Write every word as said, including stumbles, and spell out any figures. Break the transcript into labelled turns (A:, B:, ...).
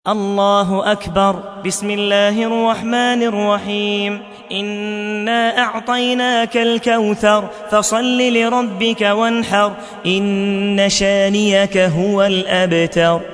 A: الله أكبر. بسم الله الرحمن الرحيم. إنا أعطيناك الكوثر فصل لربك وانحر إن شانيك هو الأبتر.